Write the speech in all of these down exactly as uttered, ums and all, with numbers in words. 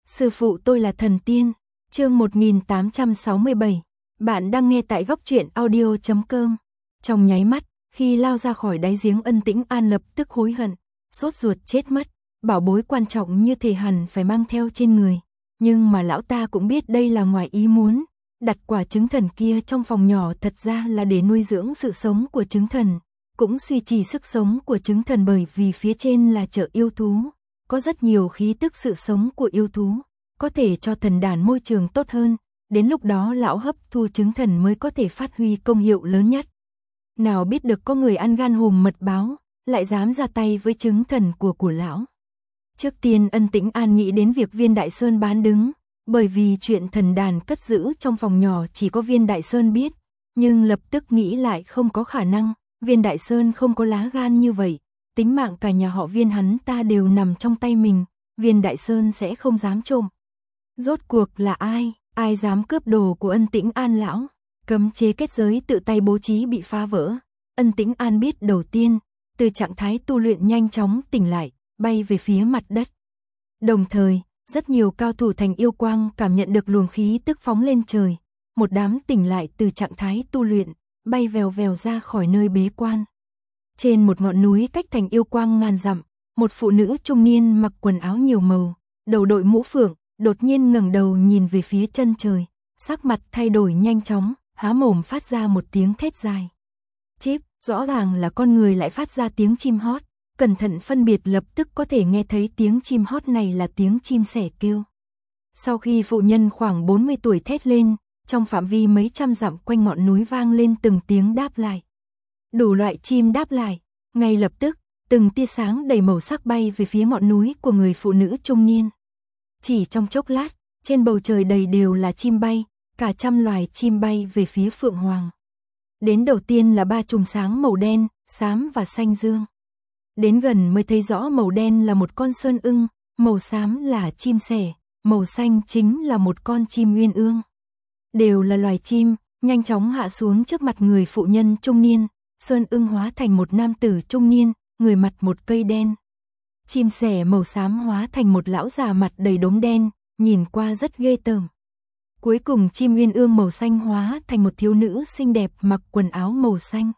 Sư phụ tôi là thần tiên. Chương một nghìn tám trăm sáu mươi bảy. Bạn đang nghe tại góc truyện audio chấm com. Trong nháy mắt, khi lao ra khỏi đáy giếng, Ân Tĩnh An lập tức hối hận, sốt ruột chết mất, bảo bối quan trọng như thể hẳn phải mang theo trên người. Nhưng mà lão ta cũng biết đây là ngoài ý muốn, đặt quả trứng thần kia trong phòng nhỏ thật ra là để nuôi dưỡng sự sống của trứng thần, cũng duy trì sức sống của trứng thần, bởi vì phía trên là chợ yêu thú, có rất nhiều khí tức sự sống của yêu thú, có thể cho thần đàn môi trường tốt hơn, đến lúc đó lão hấp thu trứng thần mới có thể phát huy công hiệu lớn nhất. Nào biết được có người ăn gan hùm mật báo, lại dám ra tay với trứng thần của của lão. Trước tiên Ân Tĩnh An nghĩ đến việc Viên Đại Sơn bán đứng, bởi vì chuyện thần đàn cất giữ trong phòng nhỏ chỉ có Viên Đại Sơn biết, nhưng lập tức nghĩ lại không có khả năng, Viên Đại Sơn không có lá gan như vậy, tính mạng cả nhà họ Viên hắn ta đều nằm trong tay mình, Viên Đại Sơn sẽ không dám trộm. Rốt cuộc là ai, ai dám cướp đồ của Ân Tĩnh An lão? Cấm chế kết giới tự tay bố trí bị phá vỡ, Ân Tĩnh An biết đầu tiên, từ trạng thái tu luyện nhanh chóng tỉnh lại, bay về phía mặt đất. Đồng thời, rất nhiều cao thủ thành yêu quang cảm nhận được luồng khí tức phóng lên trời, một đám tỉnh lại từ trạng thái tu luyện, bay vèo vèo ra khỏi nơi bế quan. Trên một ngọn núi cách thành yêu quang ngàn dặm, một phụ nữ trung niên mặc quần áo nhiều màu, đầu đội mũ phượng, đột nhiên ngẩng đầu nhìn về phía chân trời, sắc mặt thay đổi nhanh chóng, há mồm phát ra một tiếng thét dài. Chíp, rõ ràng là con người lại phát ra tiếng chim hót, cẩn thận phân biệt lập tức có thể nghe thấy tiếng chim hót này là tiếng chim sẻ kêu. Sau khi phụ nhân khoảng bốn mươi tuổi thét lên, trong phạm vi mấy trăm dặm quanh ngọn núi vang lên từng tiếng đáp lại. Đủ loại chim đáp lại, ngay lập tức, từng tia sáng đầy màu sắc bay về phía ngọn núi của người phụ nữ trung niên. Chỉ trong chốc lát, trên bầu trời đầy đều là chim bay, cả trăm loài chim bay về phía Phượng Hoàng. Đến đầu tiên là ba chùm sáng màu đen, xám và xanh dương. Đến gần mới thấy rõ màu đen là một con sơn ưng, màu xám là chim sẻ, màu xanh chính là một con chim uyên ương. Đều là loài chim, nhanh chóng hạ xuống trước mặt người phụ nhân trung niên, sơn ưng hóa thành một nam tử trung niên, người mặt một cây đen. Chim sẻ màu xám hóa thành một lão già mặt đầy đốm đen, nhìn qua rất ghê tởm. Cuối cùng chim uyên ương màu xanh hóa thành một thiếu nữ xinh đẹp mặc quần áo màu xanh.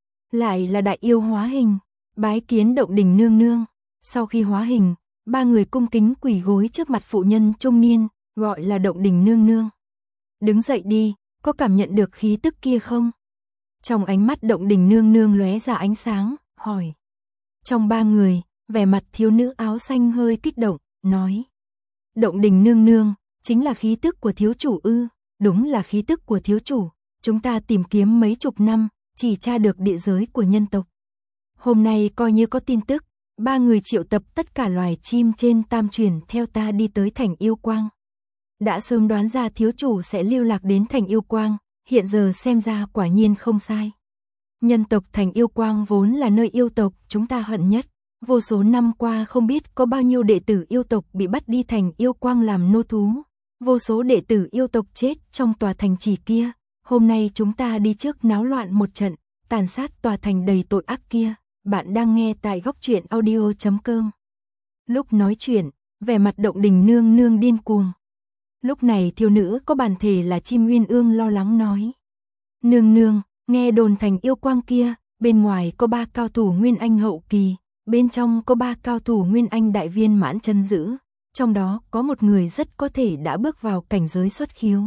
Lại là đại yêu hóa hình, bái kiến Động Đình nương nương. Sau khi hóa hình, ba người cung kính quỳ gối trước mặt phụ nhân trung niên, gọi là Động Đình nương nương. Đứng dậy đi, có cảm nhận được khí tức kia không? Trong ánh mắt Động Đình nương nương lóe ra ánh sáng, hỏi. Trong ba người, vẻ mặt thiếu nữ áo xanh hơi kích động, nói. Động Đình nương nương, chính là khí tức của thiếu chủ ư? Đúng là khí tức của thiếu chủ, chúng ta tìm kiếm mấy chục năm, chỉ tra được địa giới của nhân tộc. Hôm nay coi như có tin tức, ba người triệu tập tất cả loài chim trên tam truyền theo ta đi tới thành yêu quang. Đã sớm đoán ra thiếu chủ sẽ lưu lạc đến thành yêu quang, hiện giờ xem ra quả nhiên không sai. Nhân tộc thành yêu quang vốn là nơi yêu tộc chúng ta hận nhất, vô số năm qua không biết có bao nhiêu đệ tử yêu tộc bị bắt đi thành yêu quang làm nô thú, vô số đệ tử yêu tộc chết trong tòa thành trì kia, hôm nay chúng ta đi trước náo loạn một trận, tàn sát tòa thành đầy tội ác kia. Bạn đang nghe tại góc truyện audio chấm com. Lúc nói chuyện, vẻ mặt Động Đình nương nương điên cuồng. Lúc này thiếu nữ có bản thể là chim uyên ương lo lắng nói. Nương nương, nghe đồn thành yêu quang kia, bên ngoài có ba cao thủ nguyên anh hậu kỳ, bên trong có ba cao thủ nguyên anh đại viên mãn chân giữ, trong đó có một người rất có thể đã bước vào cảnh giới xuất khiếu.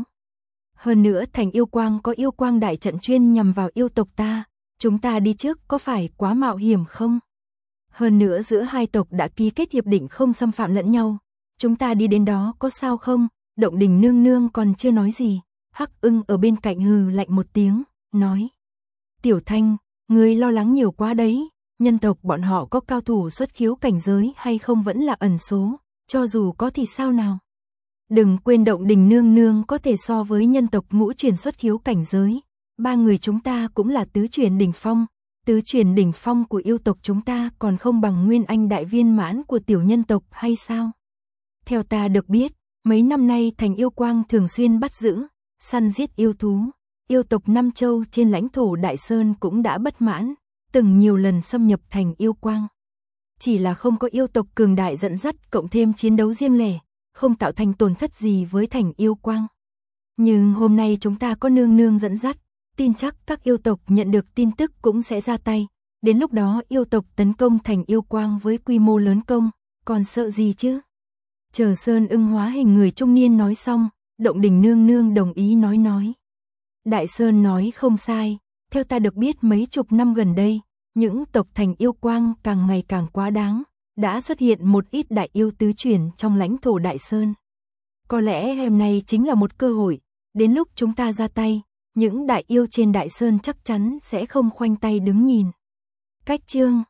Hơn nữa thành yêu quang có yêu quang đại trận chuyên nhằm vào yêu tộc ta. Chúng ta đi trước có phải quá mạo hiểm không? Hơn nữa giữa hai tộc đã ký kết hiệp định không xâm phạm lẫn nhau. Chúng ta đi đến đó có sao không? Động Đình nương nương còn chưa nói gì. Hắc ưng ở bên cạnh hừ lạnh một tiếng, nói. Tiểu Thanh, ngươi lo lắng nhiều quá đấy. Nhân tộc bọn họ có cao thủ xuất khiếu cảnh giới hay không vẫn là ẩn số. Cho dù có thì sao nào? Đừng quên Động Đình nương nương có thể so với nhân tộc ngũ truyền xuất khiếu cảnh giới. Ba người chúng ta cũng là tứ truyền đỉnh phong, tứ truyền đỉnh phong của yêu tộc chúng ta còn không bằng nguyên anh đại viên mãn của tiểu nhân tộc hay sao? Theo ta được biết, mấy năm nay thành yêu quang thường xuyên bắt giữ, săn giết yêu thú, yêu tộc Nam Châu trên lãnh thổ Đại Sơn cũng đã bất mãn, từng nhiều lần xâm nhập thành yêu quang. Chỉ là không có yêu tộc cường đại dẫn dắt cộng thêm chiến đấu riêng lẻ, không tạo thành tổn thất gì với thành yêu quang. Nhưng hôm nay chúng ta có nương nương dẫn dắt, tin chắc các yêu tộc nhận được tin tức cũng sẽ ra tay. Đến lúc đó yêu tộc tấn công thành yêu quang với quy mô lớn công, còn sợ gì chứ? Chờ Sơn Ưng hóa hình người trung niên nói xong, Động Đình nương nương đồng ý nói nói. Đại Sơn nói không sai, theo ta được biết mấy chục năm gần đây, những tộc thành yêu quang càng ngày càng quá đáng, đã xuất hiện một ít đại yêu tứ chuyển trong lãnh thổ Đại Sơn. Có lẽ hôm nay chính là một cơ hội, đến lúc chúng ta ra tay, những đại yêu trên Đại Sơn chắc chắn sẽ không khoanh tay đứng nhìn. Cách chương